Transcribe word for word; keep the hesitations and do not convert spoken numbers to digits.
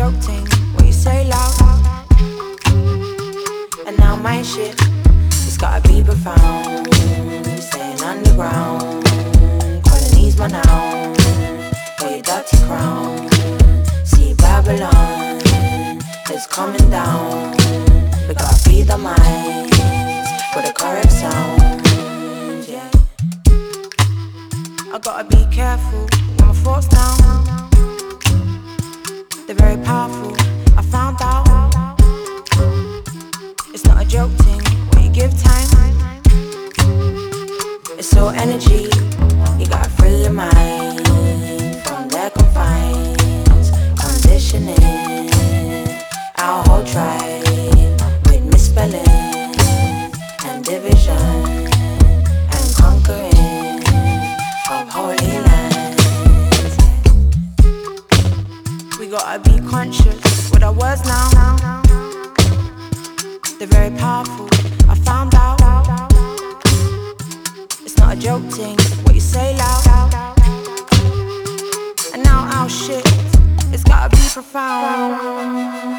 joke thing, what you say loud. And now my shit, it's gotta be profound. Staying underground, colonies my noun. Got your dirty crown, see Babylon, it's coming down. We gotta feed the minds with the correct sound, yeah. I gotta be careful with my thoughts now. They're very powerful, I found out. It's not a joke thing, when you give time. It's so energy, you gotta free your mind from their confines, conditioning our whole tribe with misspelling and division and conquering of holy lands. We gotta be conscious with our words now. They're very powerful, I found out. It's not a joke thing, what you say loud. And now our shit, it's gotta be profound.